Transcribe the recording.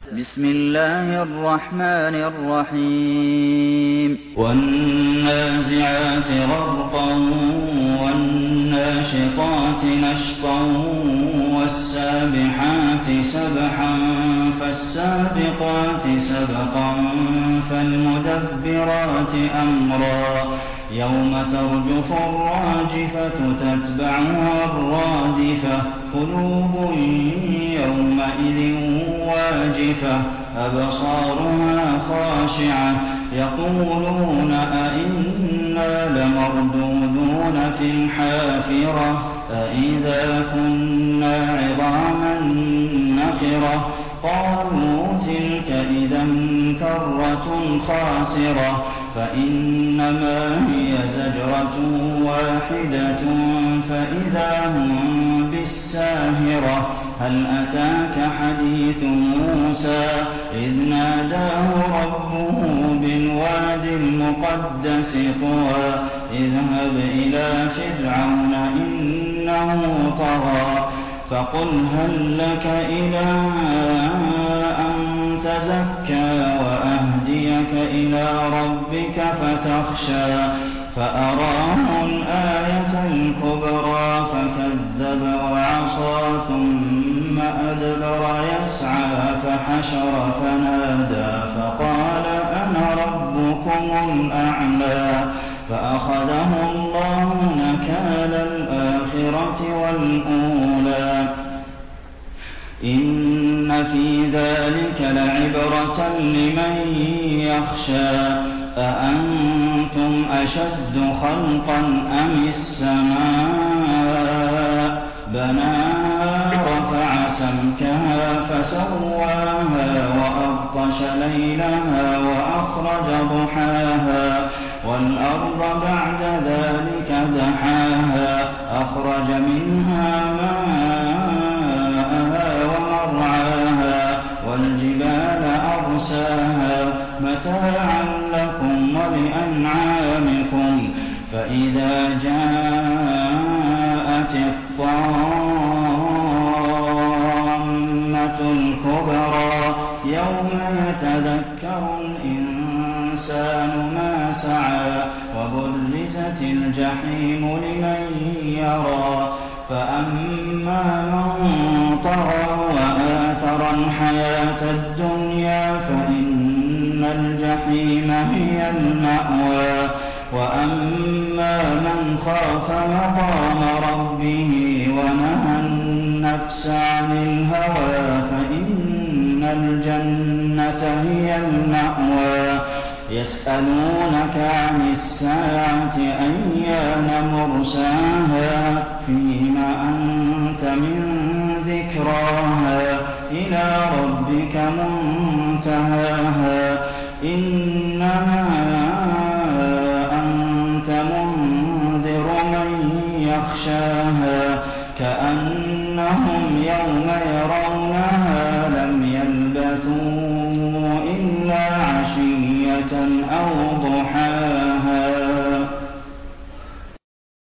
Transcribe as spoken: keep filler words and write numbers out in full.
بسم الله الرحمن الرحيم والنازعات غرقا والناشطات نشطا والسابحات سبحا فالسابقات سبقا فالمدبرات أمرا يوم ترجف الراجفة تتبعها الرادفة قلوب يومئذ واجفة أبصارها خاشعة يقولون أئنا لمردودون في الحافرة أئذا كنا عظاما نخرة قالوا تلك إذا كرة خاسرة فإنما هي زجرة واحدة فإذا هم بالساهرة هل أتاك حديث موسى إذ ناداه ربه بالواد المقدس طوى اذهب إلى فرعون إنه طغى فقل هل لك إلى أن تزكى وأهديك إلى ربك فتخشى فأراه الآية الكبرى فكذب وعصى ثم أدبر يسعى فحشر فنادى فقال أنا ربكم الأعلى فأخذه الله نكال الآخرة والأولى إن في ذلك لعبرة لمن يخشى أأنتم أشد خلقا أم السماء بناها رفع سمكها فسواها وأغطش ليلها وأخرج ضحاها والأرض بعد ذلك دحاها أخرج منها ماءها ومرعاها والجبال أرساها متاعا لكم ولأنعامكم فإذا جاءت الطامة الكبرى يوم يتذكر الإنسان ما سعى وبرزت الجحيم لمن يرى فأما من طغى وآثر الحياة الدنيا فإن الجحيم هي المأوى وأما من خاف مقام ربه ونهى النفس عن الهوى فإن الجنة هي المأوى يسألونك عن الساعة أيان مرساها فيما أنت من ذكراها إلى ربك منتهاها إنما